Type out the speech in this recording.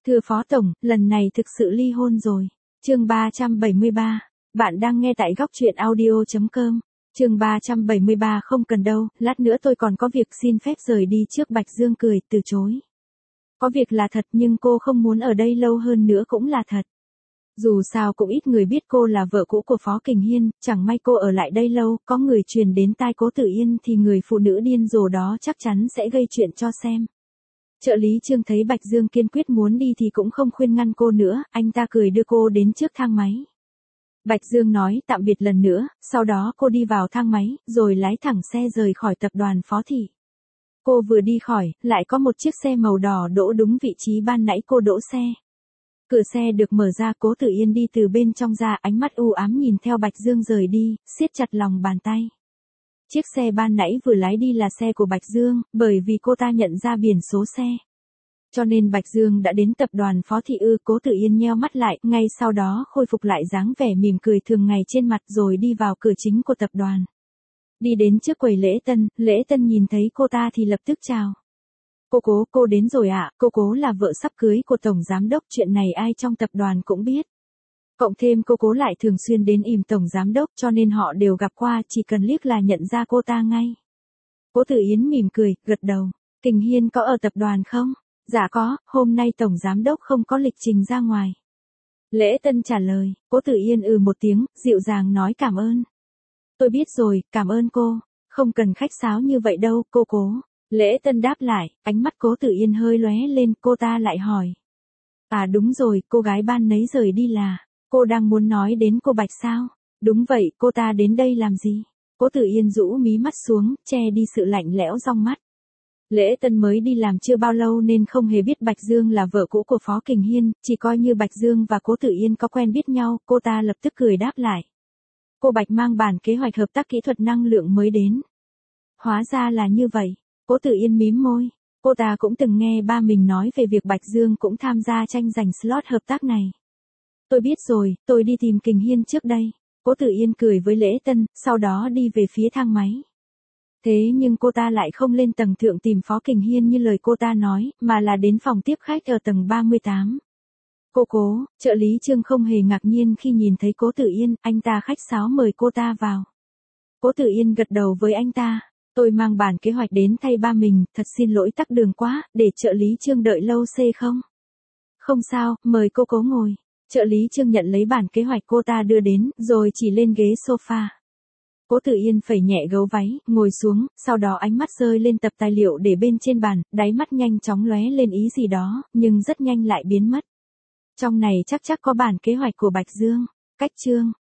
Thưa Phó Tổng, lần này thực sự ly hôn rồi. Chương 373. Bạn đang nghe tại góc truyện audio.com. Chương 373 không cần đâu, lát nữa tôi còn có việc, xin phép rời đi trước. Bạch Dương cười, từ chối. Có việc là thật nhưng cô không muốn ở đây lâu hơn nữa cũng là thật. Dù sao cũng ít người biết cô là vợ cũ của Phó Kình Hiên, chẳng may cô ở lại đây lâu, có người truyền đến tai Cố Tử Yên thì người phụ nữ điên rồ đó chắc chắn sẽ gây chuyện cho xem. Trợ lý Trương thấy Bạch Dương kiên quyết muốn đi thì cũng không khuyên ngăn cô nữa, anh ta cười đưa cô đến trước thang máy. Bạch Dương nói tạm biệt lần nữa, sau đó cô đi vào thang máy, rồi lái thẳng xe rời khỏi tập đoàn Phó Thị. Cô vừa đi khỏi, lại có một chiếc xe màu đỏ đỗ đúng vị trí ban nãy cô đỗ xe. Cửa xe được mở ra, Cố Tử Yên đi từ bên trong ra, ánh mắt u ám nhìn theo Bạch Dương rời đi, siết chặt lòng bàn tay. Chiếc xe ban nãy vừa lái đi là xe của Bạch Dương, bởi vì cô ta nhận ra biển số xe. Cho nên Bạch Dương đã đến tập đoàn Phó Thị ư? Cố Tử Yên nheo mắt lại, ngay sau đó khôi phục lại dáng vẻ mỉm cười thường ngày trên mặt rồi đi vào cửa chính của tập đoàn. Đi đến trước quầy lễ tân nhìn thấy cô ta thì lập tức chào. Cô đến rồi ạ, cô là vợ sắp cưới của Tổng Giám Đốc, chuyện này ai trong tập đoàn cũng biết. Cộng thêm cô lại thường xuyên đến ìm Tổng Giám Đốc cho nên họ đều gặp qua, chỉ cần liếc là nhận ra cô ta ngay. Cố Tử Yên mỉm cười, gật đầu. Kình Hiên có ở tập đoàn không? Dạ có, hôm nay Tổng Giám Đốc không có lịch trình ra ngoài. Lễ Tân trả lời. Cố Tử Yên một tiếng, dịu dàng nói cảm ơn. Tôi biết rồi, cảm ơn cô. Không cần khách sáo như vậy đâu, Cố. Lễ Tân đáp lại, ánh mắt Cố Tử Yên hơi lóe lên, cô ta lại hỏi. À đúng rồi, cô gái ban nấy rời đi là, cô đang muốn nói đến cô Bạch sao? Đúng vậy, cô ta đến đây làm gì? Cố Tử Yên rũ mí mắt xuống, che đi sự lạnh lẽo trong mắt. Lễ Tân mới đi làm chưa bao lâu nên không hề biết Bạch Dương là vợ cũ của Phó Kình Hiên, chỉ coi như Bạch Dương và Cố Tử Yên có quen biết nhau, cô ta lập tức cười đáp lại. Cô Bạch mang bản kế hoạch hợp tác kỹ thuật năng lượng mới đến. Hóa ra là như vậy. Cố Tử Yên mím môi. Cô ta cũng từng nghe ba mình nói về việc Bạch Dương cũng tham gia tranh giành slot hợp tác này. Tôi biết rồi, tôi đi tìm Kình Hiên trước đây. Cố Tử Yên cười với Lễ Tân, sau đó đi về phía thang máy. Thế nhưng cô ta lại không lên tầng thượng tìm Phó Kình Hiên như lời cô ta nói, mà là đến phòng tiếp khách ở tầng 38. Cố, trợ lý Trương không hề ngạc nhiên khi nhìn thấy Cố Tử Yên, anh ta khách sáo mời cô ta vào. Cố Tử Yên gật đầu với anh ta. Tôi mang bản kế hoạch đến thay ba mình, thật xin lỗi tắc đường quá, để trợ lý Trương đợi lâu không? Không sao, mời Cố ngồi. Trợ lý Trương nhận lấy bản kế hoạch cô ta đưa đến, rồi chỉ lên ghế sofa. Cố Tử Yên phẩy nhẹ gấu váy, ngồi xuống, sau đó ánh mắt rơi lên tập tài liệu để bên trên bàn, đáy mắt nhanh chóng lóe lên ý gì đó, nhưng rất nhanh lại biến mất. Trong này chắc có bản kế hoạch của Bạch Dương. Cách chương.